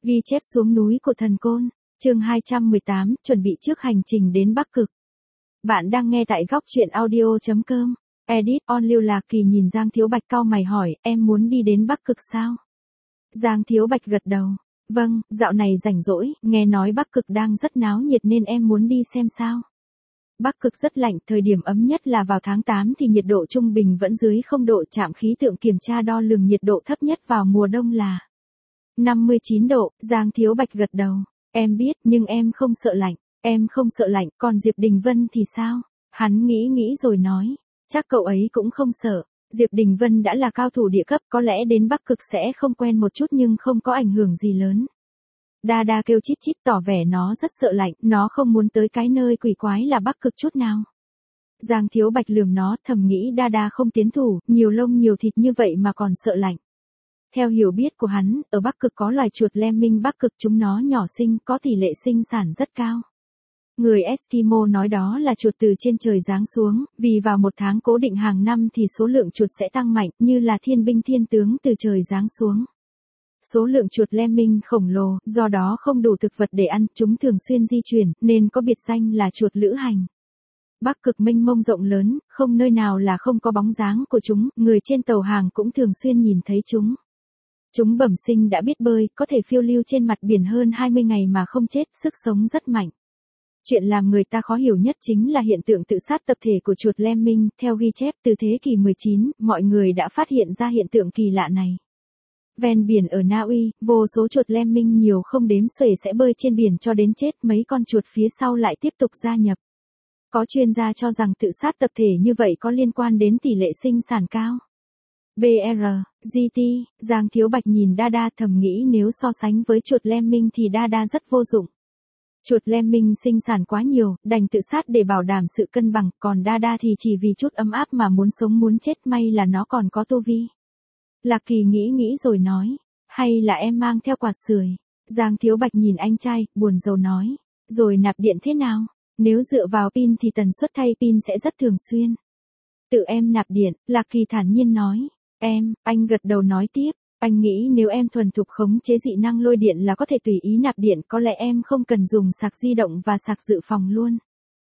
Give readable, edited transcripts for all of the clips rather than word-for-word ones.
Ghi chép xuống núi của thần côn, chương 218, chuẩn bị trước hành trình đến Bắc Cực. Bạn đang nghe tại góc truyện audio.com. Edit on Lưu Lạc Kỳ nhìn Giang Thiếu Bạch cau mày hỏi, em muốn đi đến Bắc Cực sao? Giang Thiếu Bạch gật đầu. Vâng, dạo này rảnh rỗi, nghe nói Bắc Cực đang rất náo nhiệt nên em muốn đi xem sao. Bắc Cực rất lạnh, thời điểm ấm nhất là vào tháng 8 thì nhiệt độ trung bình vẫn dưới 0 độ, trạm khí tượng kiểm tra đo lường nhiệt độ thấp nhất vào mùa đông là 59 độ, Giang Thiếu Bạch gật đầu. Em biết, nhưng em không sợ lạnh, em không sợ lạnh, còn Diệp Đình Vân thì sao? Hắn nghĩ rồi nói, chắc cậu ấy cũng không sợ. Diệp Đình Vân đã là cao thủ địa cấp, có lẽ đến Bắc Cực sẽ không quen một chút nhưng không có ảnh hưởng gì lớn. Đa kêu chít chít tỏ vẻ nó rất sợ lạnh, nó không muốn tới cái nơi quỷ quái là Bắc Cực chút nào. Giang Thiếu Bạch lườm nó, thầm nghĩ Đa không tiến thủ, nhiều lông nhiều thịt như vậy mà còn sợ lạnh. Theo hiểu biết của hắn, ở Bắc Cực có loài chuột lemming Bắc Cực, chúng nó nhỏ xinh, có tỷ lệ sinh sản rất cao. Người Eskimo nói đó là chuột từ trên trời giáng xuống, vì vào một tháng cố định hàng năm thì số lượng chuột sẽ tăng mạnh, như là thiên binh thiên tướng từ trời giáng xuống. Số lượng chuột lemming khổng lồ, do đó không đủ thực vật để ăn, chúng thường xuyên di chuyển, nên có biệt danh là chuột lữ hành. Bắc Cực mênh mông rộng lớn, không nơi nào là không có bóng dáng của chúng, người trên tàu hàng cũng thường xuyên nhìn thấy chúng. Chúng bẩm sinh đã biết bơi, có thể phiêu lưu trên mặt biển hơn 20 ngày mà không chết, sức sống rất mạnh. Chuyện làm người ta khó hiểu nhất chính là hiện tượng tự sát tập thể của chuột lemming, theo ghi chép từ thế kỷ 19, mọi người đã phát hiện ra hiện tượng kỳ lạ này. Ven biển ở Na Uy, vô số chuột lemming nhiều không đếm xuể sẽ bơi trên biển cho đến chết, mấy con chuột phía sau lại tiếp tục gia nhập. Có chuyên gia cho rằng tự sát tập thể như vậy có liên quan đến tỷ lệ sinh sản cao. BR, GT, Giang Thiếu Bạch nhìn Đa thầm nghĩ nếu so sánh với chuột lemming thì Đa rất vô dụng. Chuột lemming sinh sản quá nhiều, đành tự sát để bảo đảm sự cân bằng, còn Đa thì chỉ vì chút ấm áp mà muốn sống muốn chết, may là nó còn có tu vi. Lạc Kỳ nghĩ rồi nói, hay là em mang theo quạt sưởi. Giang Thiếu Bạch nhìn anh trai, buồn rầu nói, rồi nạp điện thế nào? Nếu dựa vào pin thì tần suất thay pin sẽ rất thường xuyên. Tự em nạp điện, Lạc Kỳ thản nhiên nói. Anh gật đầu nói tiếp, anh nghĩ nếu em thuần thục khống chế dị năng lôi điện là có thể tùy ý nạp điện, có lẽ em không cần dùng sạc di động và sạc dự phòng luôn.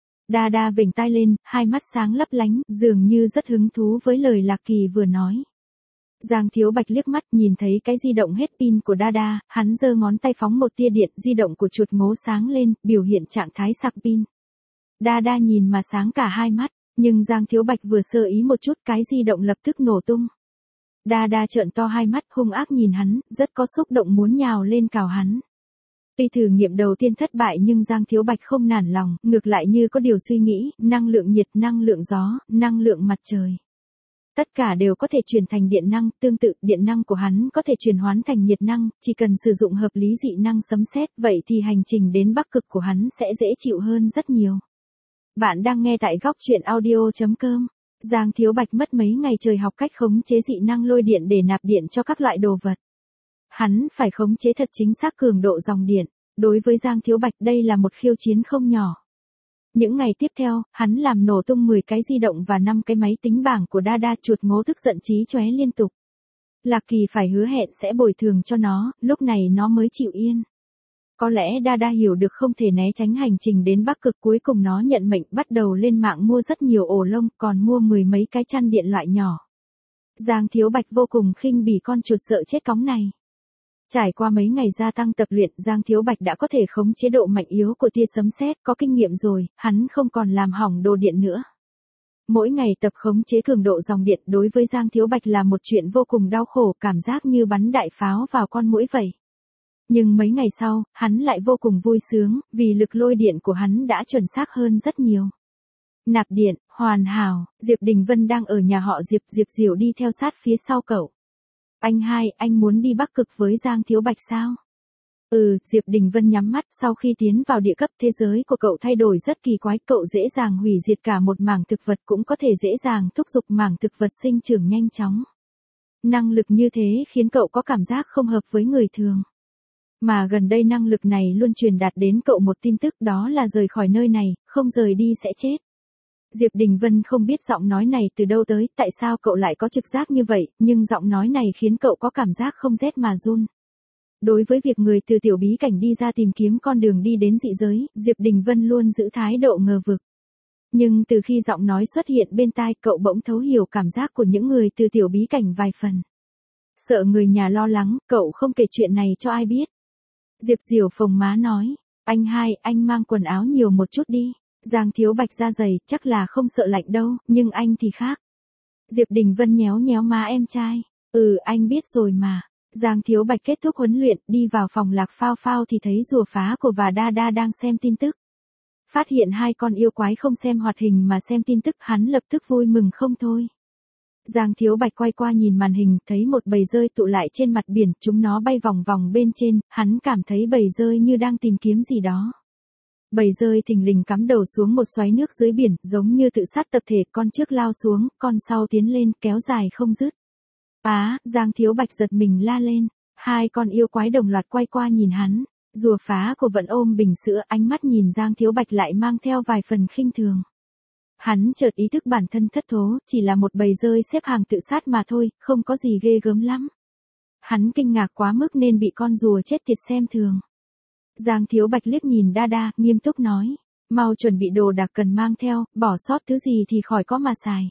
Đa vểnh tai lên, hai mắt sáng lấp lánh, dường như rất hứng thú với lời Lạc Kỳ vừa nói. Giang Thiếu Bạch liếc mắt nhìn thấy cái di động hết pin của Đa, hắn giơ ngón tay phóng một tia điện, di động của chuột ngố sáng lên, biểu hiện trạng thái sạc pin. Đa nhìn mà sáng cả hai mắt, nhưng Giang Thiếu Bạch vừa sơ ý một chút cái di động lập tức nổ tung. Đa trợn to hai mắt hung ác nhìn hắn, rất có xúc động muốn nhào lên cào hắn. Tuy thử nghiệm đầu tiên thất bại nhưng Giang Thiếu Bạch không nản lòng, ngược lại như có điều suy nghĩ, năng lượng nhiệt, năng lượng gió, năng lượng mặt trời. Tất cả đều có thể chuyển thành điện năng, tương tự, điện năng của hắn có thể chuyển hóa thành nhiệt năng, chỉ cần sử dụng hợp lý dị năng sấm sét, vậy thì hành trình đến Bắc Cực của hắn sẽ dễ chịu hơn rất nhiều. Bạn đang nghe tại góc truyện audio.com. Giang Thiếu Bạch mất mấy ngày trời học cách khống chế dị năng lôi điện để nạp điện cho các loại đồ vật. Hắn phải khống chế thật chính xác cường độ dòng điện. Đối với Giang Thiếu Bạch đây là một khiêu chiến không nhỏ. Những ngày tiếp theo, hắn làm nổ tung 10 cái di động và 5 cái máy tính bảng của Đa, chuột ngố tức giận chí chóe liên tục. Lạc Kỳ phải hứa hẹn sẽ bồi thường cho nó, lúc này nó mới chịu yên. Có lẽ Đa hiểu được không thể né tránh hành trình đến Bắc Cực, cuối cùng nó nhận mệnh bắt đầu lên mạng mua rất nhiều ổ lông, còn mua 10 mấy cái chăn điện loại nhỏ. Giang Thiếu Bạch vô cùng khinh bỉ con chuột sợ chết cóng này. Trải qua mấy ngày gia tăng tập luyện, Giang Thiếu Bạch đã có thể khống chế độ mạnh yếu của tia sấm sét, có kinh nghiệm rồi, hắn không còn làm hỏng đồ điện nữa. Mỗi ngày tập khống chế cường độ dòng điện đối với Giang Thiếu Bạch là một chuyện vô cùng đau khổ, cảm giác như bắn đại pháo vào con muỗi vậy. Nhưng mấy ngày sau, hắn lại vô cùng vui sướng, vì lực lôi điện của hắn đã chuẩn xác hơn rất nhiều. Nạp điện, hoàn hảo, Diệp Đình Vân đang ở nhà họ Diệp Diệu đi theo sát phía sau cậu. Anh muốn đi Bắc Cực với Giang Thiếu Bạch sao? Diệp Đình Vân nhắm mắt, sau khi tiến vào địa cấp thế giới của cậu thay đổi rất kỳ quái, cậu dễ dàng hủy diệt cả một mảng thực vật cũng có thể dễ dàng thúc giục mảng thực vật sinh trưởng nhanh chóng. Năng lực như thế khiến cậu có cảm giác không hợp với người thường. Mà gần đây năng lực này luôn truyền đạt đến cậu một tin tức, đó là rời khỏi nơi này, không rời đi sẽ chết. Diệp Đình Vân không biết giọng nói này từ đâu tới, tại sao cậu lại có trực giác như vậy, nhưng giọng nói này khiến cậu có cảm giác không rét mà run. Đối với việc người từ tiểu bí cảnh đi ra tìm kiếm con đường đi đến dị giới, Diệp Đình Vân luôn giữ thái độ ngờ vực. Nhưng từ khi giọng nói xuất hiện bên tai, cậu bỗng thấu hiểu cảm giác của những người từ tiểu bí cảnh vài phần. Sợ người nhà lo lắng, cậu không kể chuyện này cho ai biết. Diệp Diểu phồng má nói, anh hai, anh mang quần áo nhiều một chút đi. Giang Thiếu Bạch da dày, chắc là không sợ lạnh đâu, nhưng anh thì khác. Diệp Đình Vân nhéo nhéo má em trai. Anh biết rồi mà. Giang Thiếu Bạch kết thúc huấn luyện, đi vào phòng Lạc Phao Phao thì thấy rùa phá của và Đa Đa đang xem tin tức. Phát hiện hai con yêu quái không xem hoạt hình mà xem tin tức, hắn lập tức vui mừng không thôi. Giang Thiếu Bạch quay qua nhìn màn hình, thấy một bầy dơi tụ lại trên mặt biển, chúng nó bay vòng vòng bên trên, hắn cảm thấy bầy dơi như đang tìm kiếm gì đó. Bầy dơi thình lình cắm đầu xuống một xoáy nước dưới biển, giống như tự sát tập thể, con trước lao xuống, con sau tiến lên, kéo dài không dứt. Giang Thiếu Bạch giật mình la lên, hai con yêu quái đồng loạt quay qua nhìn hắn, rùa phá của vẫn ôm bình sữa, ánh mắt nhìn Giang Thiếu Bạch lại mang theo vài phần khinh thường. Hắn chợt ý thức bản thân thất thố, chỉ là một bầy dơi xếp hàng tự sát mà thôi, không có gì ghê gớm lắm. Hắn kinh ngạc quá mức nên bị con rùa chết tiệt xem thường. Giang Thiếu Bạch liếc nhìn Đa Đa, nghiêm túc nói, mau chuẩn bị đồ đạc cần mang theo, bỏ sót thứ gì thì khỏi có mà xài.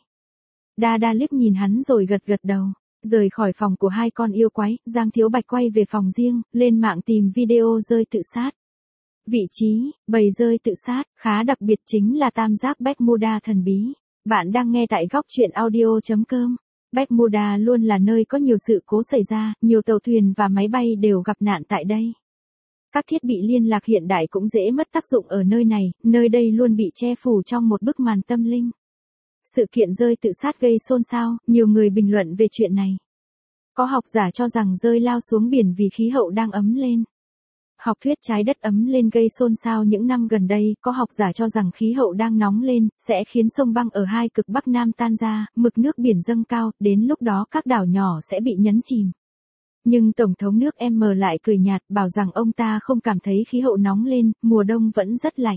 Đa Đa liếc nhìn hắn rồi gật gật đầu. Rời khỏi phòng của hai con yêu quái, Giang Thiếu Bạch quay về phòng riêng, lên mạng tìm video dơi tự sát. Vị trí, bầy dơi tự sát, khá đặc biệt chính là tam giác Bermuda thần bí. Bạn đang nghe tại góc truyện audio.com. Bermuda luôn là nơi có nhiều sự cố xảy ra, nhiều tàu thuyền và máy bay đều gặp nạn tại đây. Các thiết bị liên lạc hiện đại cũng dễ mất tác dụng ở nơi đây luôn bị che phủ trong một bức màn tâm linh. Sự kiện dơi tự sát gây xôn xao, nhiều người bình luận về chuyện này. Có học giả cho rằng dơi lao xuống biển vì khí hậu đang ấm lên. Học thuyết trái đất ấm lên gây xôn xao những năm gần đây, có học giả cho rằng khí hậu đang nóng lên, sẽ khiến sông băng ở hai cực Bắc Nam tan ra, mực nước biển dâng cao, đến lúc đó các đảo nhỏ sẽ bị nhấn chìm. Nhưng Tổng thống nước M lại cười nhạt, bảo rằng ông ta không cảm thấy khí hậu nóng lên, mùa đông vẫn rất lạnh.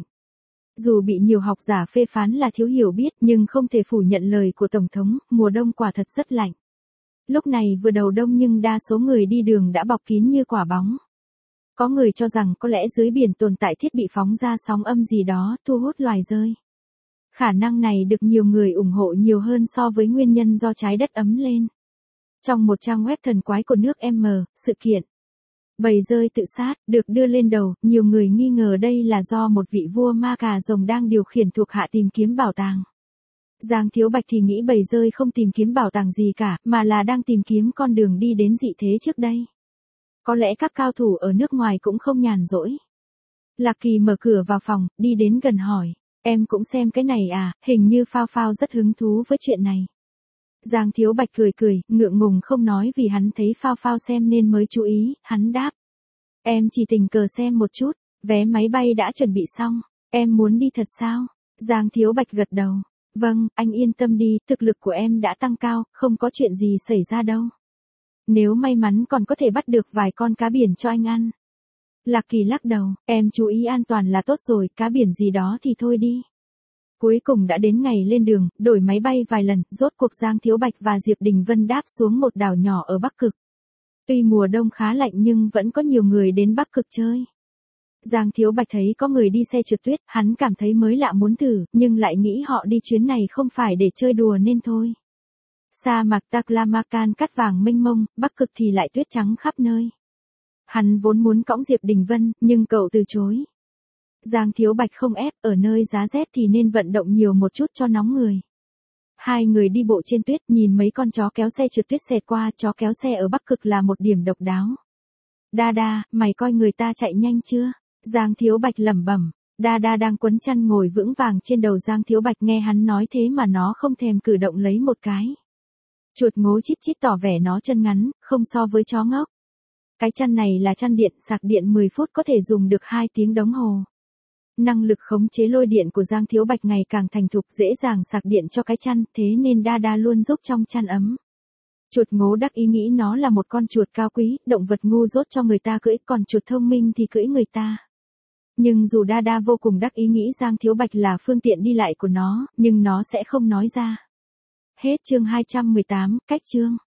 Dù bị nhiều học giả phê phán là thiếu hiểu biết, nhưng không thể phủ nhận lời của Tổng thống, mùa đông quả thật rất lạnh. Lúc này vừa đầu đông nhưng đa số người đi đường đã bọc kín như quả bóng. Có người cho rằng có lẽ dưới biển tồn tại thiết bị phóng ra sóng âm gì đó, thu hút loài dơi. Khả năng này được nhiều người ủng hộ nhiều hơn so với nguyên nhân do trái đất ấm lên. Trong một trang web thần quái của nước M, sự kiện bầy dơi tự sát được đưa lên đầu, nhiều người nghi ngờ đây là do một vị vua ma cà rồng đang điều khiển thuộc hạ tìm kiếm bảo tàng. Giang Thiếu Bạch thì nghĩ bầy dơi không tìm kiếm bảo tàng gì cả, mà là đang tìm kiếm con đường đi đến dị thế trước đây. Có lẽ các cao thủ ở nước ngoài cũng không nhàn rỗi. Lạc Kỳ mở cửa vào phòng, đi đến gần hỏi, em cũng xem cái này à, hình như Phao Phao rất hứng thú với chuyện này. Giang Thiếu Bạch cười, ngượng ngùng không nói vì hắn thấy Phao Phao xem nên mới chú ý, hắn đáp. Em chỉ tình cờ xem một chút, vé máy bay đã chuẩn bị xong, em muốn đi thật sao? Giang Thiếu Bạch gật đầu. Vâng, anh yên tâm đi, thực lực của em đã tăng cao, không có chuyện gì xảy ra đâu. Nếu may mắn còn có thể bắt được vài con cá biển cho anh ăn. Lạc Kỳ lắc đầu, em chú ý an toàn là tốt rồi, cá biển gì đó thì thôi đi. Cuối cùng đã đến ngày lên đường, đổi máy bay vài lần, rốt cuộc Giang Thiếu Bạch và Diệp Đình Vân đáp xuống một đảo nhỏ ở Bắc Cực. Tuy mùa đông khá lạnh nhưng vẫn có nhiều người đến Bắc Cực chơi. Giang Thiếu Bạch thấy có người đi xe trượt tuyết, hắn cảm thấy mới lạ muốn thử, nhưng lại nghĩ họ đi chuyến này không phải để chơi đùa nên thôi. Sa mạc Taklamakan cát vàng mênh mông, Bắc Cực thì lại tuyết trắng khắp nơi. Hắn vốn muốn cõng Diệp Đình Vân, nhưng cậu từ chối. Giang Thiếu Bạch không ép, ở nơi giá rét thì nên vận động nhiều một chút cho nóng người. Hai người đi bộ trên tuyết, nhìn mấy con chó kéo xe trượt tuyết xẹt qua, chó kéo xe ở Bắc Cực là một điểm độc đáo. Đa Đa, mày coi người ta chạy nhanh chưa? Giang Thiếu Bạch lẩm bẩm. Đa Đa đang quấn chăn ngồi vững vàng trên đầu Giang Thiếu Bạch, nghe hắn nói thế mà nó không thèm cử động lấy một cái. Chuột ngố chít chít tỏ vẻ nó chân ngắn, không so với chó ngốc. Cái chăn này là chăn điện, sạc điện 10 phút có thể dùng được 2 tiếng đồng hồ. Năng lực khống chế lôi điện của Giang Thiếu Bạch ngày càng thành thục, dễ dàng sạc điện cho cái chăn, thế nên Đa Đa luôn giúp trong chăn ấm. Chuột ngố đắc ý nghĩ nó là một con chuột cao quý, động vật ngu dốt cho người ta cưỡi, còn chuột thông minh thì cưỡi người ta. Nhưng dù Đa Đa vô cùng đắc ý nghĩ Giang Thiếu Bạch là phương tiện đi lại của nó, nhưng nó sẽ không nói ra. Hết chương 218, cách chương.